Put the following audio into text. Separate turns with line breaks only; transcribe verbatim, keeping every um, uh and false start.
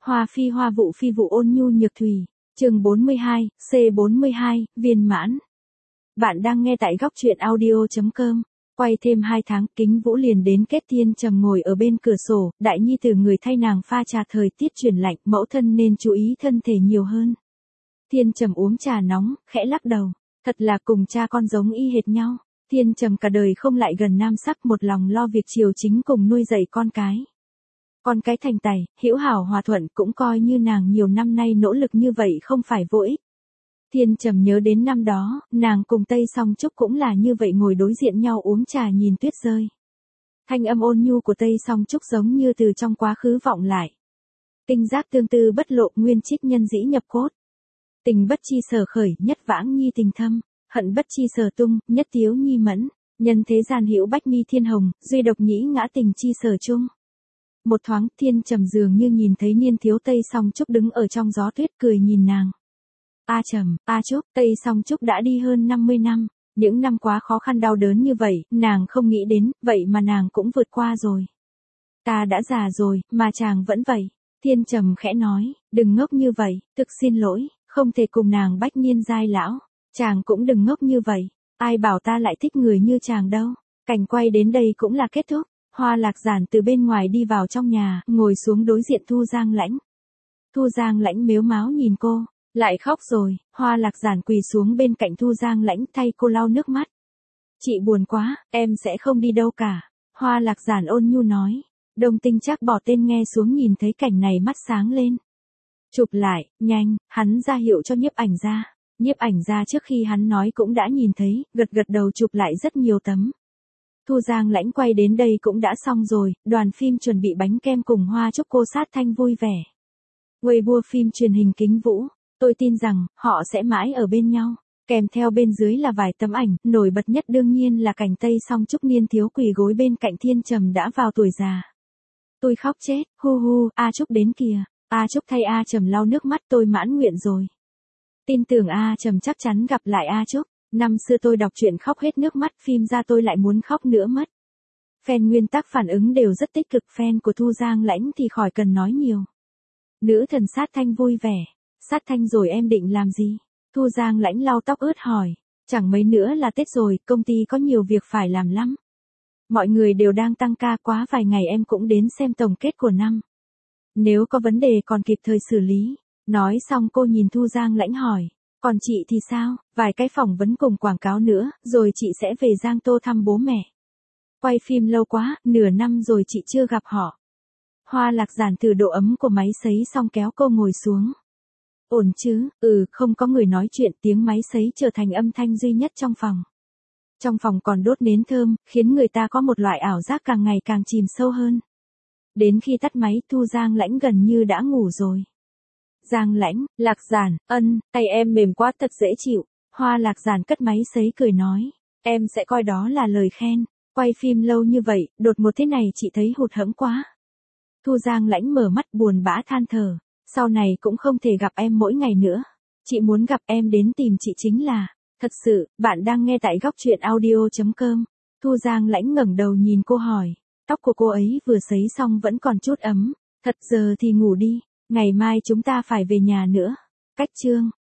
Hoa phi hoa vụ phi vụ ôn nhu nhược thủy. Chương bốn mươi hai, C bốn mươi hai, viên mãn. Bạn đang nghe tại góc truyện audio chấm com. Quay thêm hai tháng, Kính Vũ liền đến kết Thiên Trầm ngồi ở bên cửa sổ, đại nhi tử người thay nàng pha trà, thời tiết chuyển lạnh, mẫu thân nên chú ý thân thể nhiều hơn. Thiên Trầm uống trà nóng, khẽ lắc đầu, thật là cùng cha con giống y hệt nhau. Thiên Trầm cả đời không lại gần nam sắc, một lòng lo việc triều chính cùng nuôi dạy con cái. Con cái thành tài, hữu hảo hòa thuận, cũng coi như nàng nhiều năm nay nỗ lực như vậy không phải vô ích. Thiên Trầm nhớ đến năm đó, nàng cùng Tây Song Trúc cũng là như vậy, ngồi đối diện nhau uống trà nhìn tuyết rơi. Thanh âm ôn nhu của Tây Song Trúc giống như từ trong quá khứ vọng lại. Kinh giác tương tư bất lộ, nguyên trích nhân dĩ nhập cốt. Tình bất chi sở khởi, nhất vãng nhi tình thâm, hận bất chi sở tung, nhất tiếu nhi mẫn, nhân thế gian hữu bách mi thiên hồng, duy độc nhĩ ngã tình chi sở chung. Một thoáng, Thiên Trầm dường như nhìn thấy niên thiếu Tây Song Trúc đứng ở trong gió tuyết cười nhìn nàng. A Trầm, A Trúc, Tây Song Trúc đã đi hơn năm mươi năm, những năm quá khó khăn đau đớn như vậy, nàng không nghĩ đến, vậy mà nàng cũng vượt qua rồi. Ta đã già rồi, mà chàng vẫn vậy. Thiên Trầm khẽ nói, đừng ngốc như vậy, thực xin lỗi, không thể cùng nàng bách niên giai lão. Chàng cũng đừng ngốc như vậy, ai bảo ta lại thích người như chàng đâu. Cảnh quay đến đây cũng là kết thúc. Hoa Lạc Giản từ bên ngoài đi vào trong nhà, ngồi xuống đối diện Thu Giang Lãnh. Thu Giang Lãnh mếu máo nhìn cô, lại khóc rồi. Hoa Lạc Giản quỳ xuống bên cạnh Thu Giang Lãnh thay cô lau nước mắt. Chị buồn quá, em sẽ không đi đâu cả. Hoa Lạc Giản ôn nhu nói. Đông Tinh chắc bỏ tên nghe xuống, nhìn thấy cảnh này mắt sáng lên. Chụp lại, nhanh, hắn ra hiệu cho nhiếp ảnh gia. Nhiếp ảnh gia trước khi hắn nói cũng đã nhìn thấy, gật gật đầu chụp lại rất nhiều tấm. Thu Giang Lãnh quay đến đây cũng đã xong rồi, đoàn phim chuẩn bị bánh kem cùng hoa chúc cô sát thanh vui vẻ. Weibo phim truyền hình Kính Vũ, tôi tin rằng, họ sẽ mãi ở bên nhau. Kèm theo bên dưới là vài tấm ảnh, nổi bật nhất đương nhiên là cảnh Tây Song Trúc niên thiếu quỳ gối bên cạnh Thiên Trầm đã vào tuổi già. Tôi khóc chết, hu hu, A Trúc đến kìa. A Trúc thay A Trầm lau nước mắt, tôi mãn nguyện rồi. Tin tưởng A Trầm chắc chắn gặp lại A Trúc. Năm xưa tôi đọc truyện khóc hết nước mắt, phim ra tôi lại muốn khóc nữa mất. Fan nguyên tác phản ứng đều rất tích cực, fan của Thu Giang Lãnh thì khỏi cần nói nhiều. Nữ thần sát thanh vui vẻ. Sát thanh rồi em định làm gì? Thu Giang Lãnh lau tóc ướt hỏi. Chẳng mấy nữa là Tết rồi, công ty có nhiều việc phải làm lắm. Mọi người đều đang tăng ca, quá vài ngày em cũng đến xem tổng kết của năm. Nếu có vấn đề còn kịp thời xử lý. Nói xong cô nhìn Thu Giang Lãnh hỏi. Còn chị thì sao? Vài cái phỏng vấn cùng quảng cáo nữa, rồi chị sẽ về Giang Tô thăm bố mẹ. Quay phim lâu quá, nửa năm rồi chị chưa gặp họ. Hoa Lạc Giản từ độ ấm của máy sấy xong kéo cô ngồi xuống. Ổn chứ? Ừ, không có người nói chuyện, tiếng máy sấy trở thành âm thanh duy nhất trong phòng. Trong phòng còn đốt nến thơm, khiến người ta có một loại ảo giác càng ngày càng chìm sâu hơn. Đến khi tắt máy, Thu Giang Lãnh gần như đã ngủ rồi. Giang Lãnh, Lạc Giản, ân, tay em mềm quá thật dễ chịu. Hoa Lạc Giản cất máy sấy cười nói. Em sẽ coi đó là lời khen. Quay phim lâu như vậy, đột một thế này chị thấy hụt hẫng quá. Thu Giang Lãnh mở mắt buồn bã than thở. Sau này cũng không thể gặp em mỗi ngày nữa. Chị muốn gặp em đến tìm chị chính là. Thật sự, bạn đang nghe tại góc truyện audio chấm com. Thu Giang Lãnh ngẩng đầu nhìn cô hỏi. Tóc của cô ấy vừa sấy xong vẫn còn chút ấm. Thật giờ thì ngủ đi. Ngày mai chúng ta phải về nhà nữa. Cách chương.